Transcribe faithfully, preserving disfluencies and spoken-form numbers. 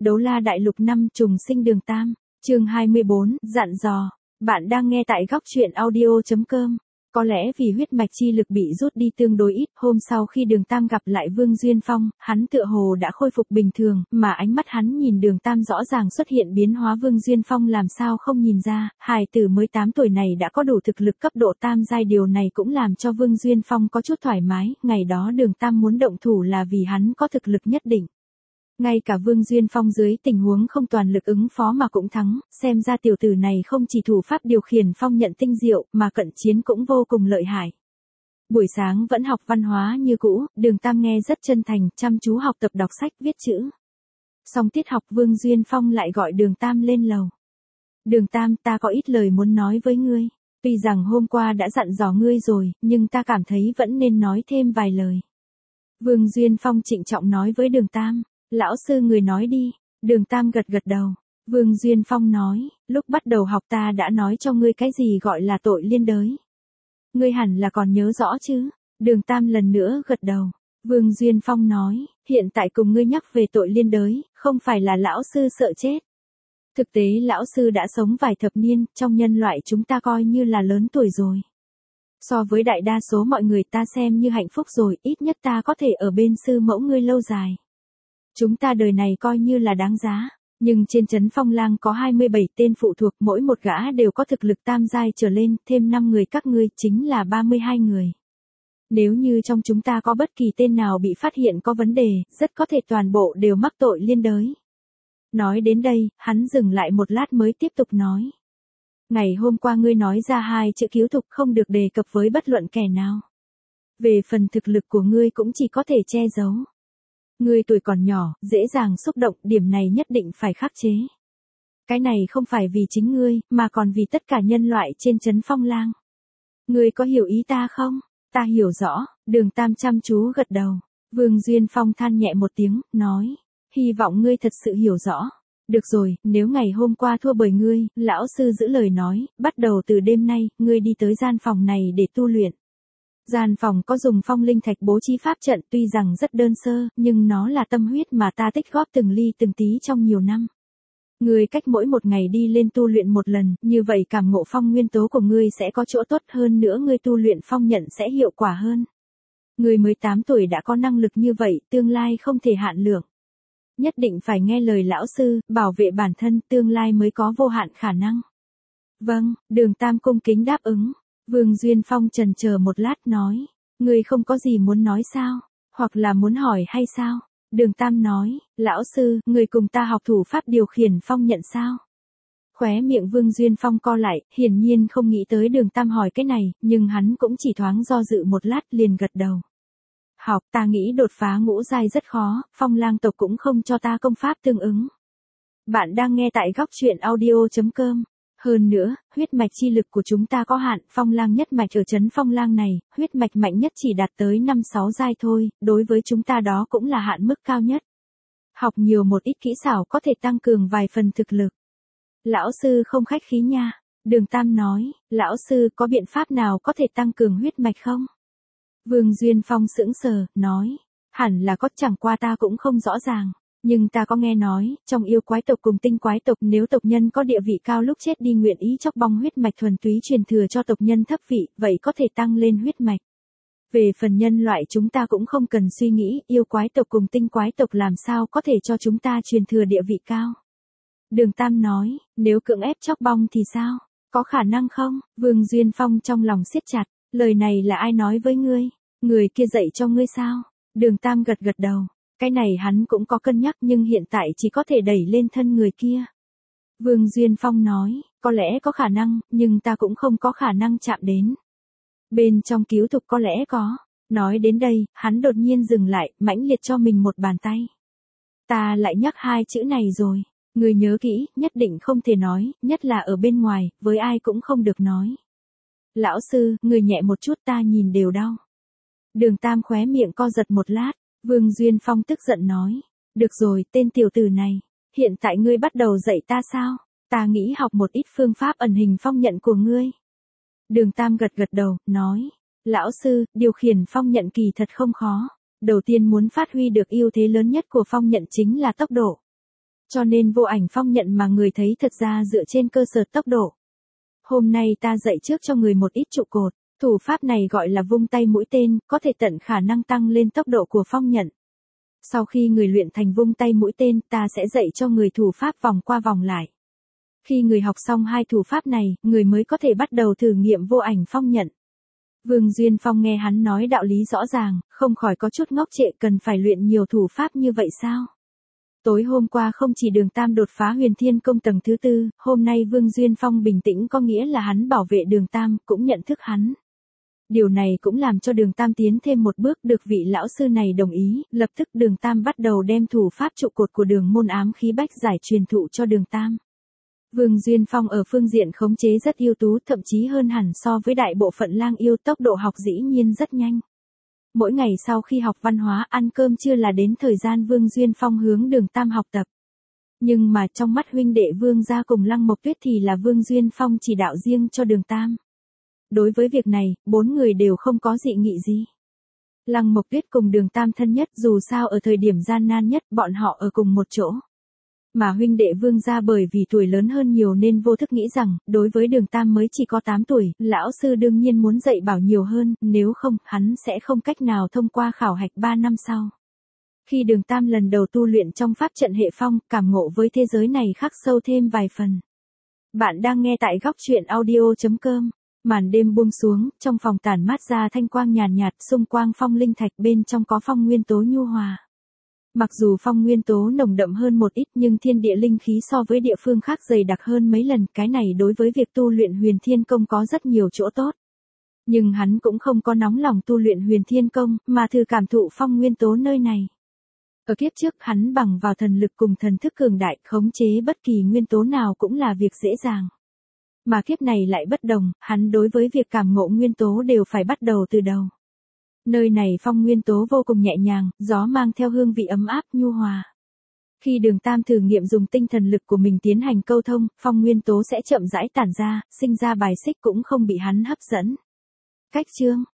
Đấu La Đại Lục năm trùng sinh Đường Tam, chương hai mươi bốn, dặn dò. Bạn đang nghe tại góc truyện audio chấm com. Có lẽ vì huyết mạch chi lực bị rút đi tương đối ít, hôm sau khi Đường Tam gặp lại Vương Duyên Phong, hắn tựa hồ đã khôi phục bình thường, mà ánh mắt hắn nhìn Đường Tam rõ ràng xuất hiện biến hóa. Vương Duyên Phong làm sao không nhìn ra, hài tử mới tám tuổi này đã có đủ thực lực cấp độ tam giai, điều này cũng làm cho Vương Duyên Phong có chút thoải mái, ngày đó Đường Tam muốn động thủ là vì hắn có thực lực nhất định. Ngay cả Vương Duyên Phong dưới tình huống không toàn lực ứng phó mà cũng thắng, xem ra tiểu tử này không chỉ thủ pháp điều khiển phong nhận tinh diệu, mà cận chiến cũng vô cùng lợi hại. Buổi sáng vẫn học văn hóa như cũ, Đường Tam nghe rất chân thành, chăm chú học tập đọc sách viết chữ. Xong tiết học Vương Duyên Phong lại gọi Đường Tam lên lầu. Đường Tam, ta có ít lời muốn nói với ngươi. Tuy rằng hôm qua đã dặn dò ngươi rồi, nhưng ta cảm thấy vẫn nên nói thêm vài lời. Vương Duyên Phong trịnh trọng nói với Đường Tam. Lão sư người nói đi. Đường Tam gật gật đầu. Vương Duyên Phong nói, lúc bắt đầu học ta đã nói cho ngươi cái gì gọi là tội liên đới. Ngươi hẳn là còn nhớ rõ chứ. Đường Tam lần nữa gật đầu. Vương Duyên Phong nói, hiện tại cùng ngươi nhắc về tội liên đới, không phải là lão sư sợ chết. Thực tế lão sư đã sống vài thập niên, trong nhân loại chúng ta coi như là lớn tuổi rồi. So với đại đa số mọi người ta xem như hạnh phúc rồi, ít nhất ta có thể ở bên sư mẫu ngươi lâu dài. Chúng ta đời này coi như là đáng giá, nhưng trên trấn Phong Lang có hai mươi bảy tên phụ thuộc, mỗi một gã đều có thực lực tam giai trở lên, thêm năm người các ngươi chính là ba mươi hai người. Nếu như trong chúng ta có bất kỳ tên nào bị phát hiện có vấn đề, rất có thể toàn bộ đều mắc tội liên đới. Nói đến đây, hắn dừng lại một lát mới tiếp tục nói. Ngày hôm qua ngươi nói ra hai chữ cứu thục không được đề cập với bất luận kẻ nào. Về phần thực lực của ngươi cũng chỉ có thể che giấu. Ngươi tuổi còn nhỏ, dễ dàng xúc động, điểm này nhất định phải khắc chế. Cái này không phải vì chính ngươi, mà còn vì tất cả nhân loại trên trấn Phong Lang. Ngươi có hiểu ý ta không? Ta hiểu rõ. Đường Tam chăm chú gật đầu. Vương Duyên Phong than nhẹ một tiếng, nói. Hy vọng ngươi thật sự hiểu rõ. Được rồi, nếu ngày hôm qua thua bởi ngươi, lão sư giữ lời nói, bắt đầu từ đêm nay, ngươi đi tới gian phòng này để tu luyện. Gian phòng có dùng phong linh thạch bố trí pháp trận, tuy rằng rất đơn sơ, nhưng nó là tâm huyết mà ta tích góp từng ly từng tí trong nhiều năm. Ngươi cách mỗi một ngày đi lên tu luyện một lần, như vậy cảm ngộ phong nguyên tố của ngươi sẽ có chỗ tốt hơn nữa, ngươi tu luyện phong nhận sẽ hiệu quả hơn. Ngươi mới tám tuổi đã có năng lực như vậy, tương lai không thể hạn lượng. Nhất định phải nghe lời lão sư, bảo vệ bản thân, tương lai mới có vô hạn khả năng. Vâng, Đường Tam cung kính đáp ứng. Vương Duyên Phong chần chờ một lát nói, ngươi không có gì muốn nói sao, hoặc là muốn hỏi hay sao? Đường Tam nói, lão sư, ngươi cùng ta học thủ pháp điều khiển phong nhận sao? Khóe miệng Vương Duyên Phong co lại, hiển nhiên không nghĩ tới Đường Tam hỏi cái này, nhưng hắn cũng chỉ thoáng do dự một lát liền gật đầu. Học, ta nghĩ đột phá ngũ giai rất khó, Phong Lang tộc cũng không cho ta công pháp tương ứng. Bạn đang nghe tại góc truyện audio chấm com. Hơn nữa, huyết mạch chi lực của chúng ta có hạn, Phong Lang nhất mạch ở trấn Phong Lang này, huyết mạch mạnh nhất chỉ đạt tới năm sáu giai thôi, đối với chúng ta đó cũng là hạn mức cao nhất. Học nhiều một ít kỹ xảo có thể tăng cường vài phần thực lực. Lão sư không khách khí nha. Đường Tam nói, lão sư có biện pháp nào có thể tăng cường huyết mạch không? Vương Duyên Phong sững sờ, nói, hẳn là có, chẳng qua ta cũng không rõ ràng. Nhưng ta có nghe nói, trong yêu quái tộc cùng tinh quái tộc, nếu tộc nhân có địa vị cao lúc chết đi nguyện ý chóc bong huyết mạch thuần túy truyền thừa cho tộc nhân thấp vị, vậy có thể tăng lên huyết mạch. Về phần nhân loại chúng ta cũng không cần suy nghĩ, yêu quái tộc cùng tinh quái tộc làm sao có thể cho chúng ta truyền thừa địa vị cao. Đường Tam nói, nếu cưỡng ép chóc bong thì sao? Có khả năng không? Vương Duyên Phong trong lòng siết chặt, lời này là ai nói với ngươi? Người kia dạy cho ngươi sao? Đường Tam gật gật đầu. Cái này hắn cũng có cân nhắc nhưng hiện tại chỉ có thể đẩy lên thân người kia. Vương Duyên Phong nói, có lẽ có khả năng, nhưng ta cũng không có khả năng chạm đến. Bên trong cứu thục có lẽ có. Nói đến đây, hắn đột nhiên dừng lại, mãnh liệt cho mình một bàn tay. Ta lại nhắc hai chữ này rồi. Người nhớ kỹ, nhất định không thể nói, nhất là ở bên ngoài, với ai cũng không được nói. Lão sư, người nhẹ một chút ta nhìn đều đau. Đường Tam khóe miệng co giật một lát. Vương Duyên Phong tức giận nói, được rồi, tên tiểu tử này, hiện tại ngươi bắt đầu dạy ta sao? Ta nghĩ học một ít phương pháp ẩn hình phong nhận của ngươi. Đường Tam gật gật đầu, nói, lão sư, điều khiển phong nhận kỳ thật không khó. Đầu tiên muốn phát huy được ưu thế lớn nhất của phong nhận chính là tốc độ. Cho nên vô ảnh phong nhận mà người thấy thật ra dựa trên cơ sở tốc độ. Hôm nay ta dạy trước cho người một ít trụ cột, thủ pháp này gọi là vung tay mũi tên, có thể tận khả năng tăng lên tốc độ của phong nhận. Sau khi người luyện thành vung tay mũi tên, ta sẽ dạy cho người thủ pháp vòng qua vòng lại. Khi người học xong hai thủ pháp này, người mới có thể bắt đầu thử nghiệm vô ảnh phong nhận. Vương Duyên Phong nghe hắn nói đạo lý rõ ràng, không khỏi có chút ngốc trệ, cần phải luyện nhiều thủ pháp như vậy sao? Tối hôm qua không chỉ Đường Tam đột phá Huyền Thiên Công tầng thứ tư, hôm nay Vương Duyên Phong bình tĩnh có nghĩa là hắn bảo vệ Đường Tam, cũng nhận thức hắn. Điều này cũng làm cho Đường Tam tiến thêm một bước, được vị lão sư này đồng ý, lập tức Đường Tam bắt đầu đem thủ pháp trụ cột của Đường môn ám khí bách giải truyền thụ cho Đường Tam. Vương Duyên Phong ở phương diện khống chế rất ưu tú, thậm chí hơn hẳn so với đại bộ phận lang yêu, tốc độ học dĩ nhiên rất nhanh. Mỗi ngày sau khi học văn hóa ăn cơm trưa là đến thời gian Vương Duyên Phong hướng Đường Tam học tập. Nhưng mà trong mắt huynh đệ Vương gia cùng Lăng Mộc Tuyết thì là Vương Duyên Phong chỉ đạo riêng cho Đường Tam. Đối với việc này, bốn người đều không có dị nghị gì. Lăng Mộc Tuyết cùng Đường Tam thân nhất, dù sao ở thời điểm gian nan nhất bọn họ ở cùng một chỗ. Mà huynh đệ Vương gia bởi vì tuổi lớn hơn nhiều nên vô thức nghĩ rằng, đối với Đường Tam mới chỉ có tám tuổi, lão sư đương nhiên muốn dạy bảo nhiều hơn, nếu không, hắn sẽ không cách nào thông qua khảo hạch ba năm sau. Khi Đường Tam lần đầu tu luyện trong pháp trận hệ phong, cảm ngộ với thế giới này khắc sâu thêm vài phần. Bạn đang nghe tại góc truyện audio chấm com. Màn đêm buông xuống, trong phòng tản mát ra thanh quang nhàn nhạt, xung quang phong linh thạch, bên trong có phong nguyên tố nhu hòa. Mặc dù phong nguyên tố nồng đậm hơn một ít nhưng thiên địa linh khí so với địa phương khác dày đặc hơn mấy lần, cái này đối với việc tu luyện Huyền Thiên Công có rất nhiều chỗ tốt. Nhưng hắn cũng không có nóng lòng tu luyện Huyền Thiên Công, mà thử cảm thụ phong nguyên tố nơi này. Ở kiếp trước hắn bằng vào thần lực cùng thần thức cường đại, khống chế bất kỳ nguyên tố nào cũng là việc dễ dàng. Mà kiếp này lại bất đồng, hắn đối với việc cảm ngộ nguyên tố đều phải bắt đầu từ đầu. Nơi này phong nguyên tố vô cùng nhẹ nhàng, gió mang theo hương vị ấm áp nhu hòa. Khi Đường Tam thử nghiệm dùng tinh thần lực của mình tiến hành câu thông, phong nguyên tố sẽ chậm rãi tản ra, sinh ra bài xích cũng không bị hắn hấp dẫn. Cách chương,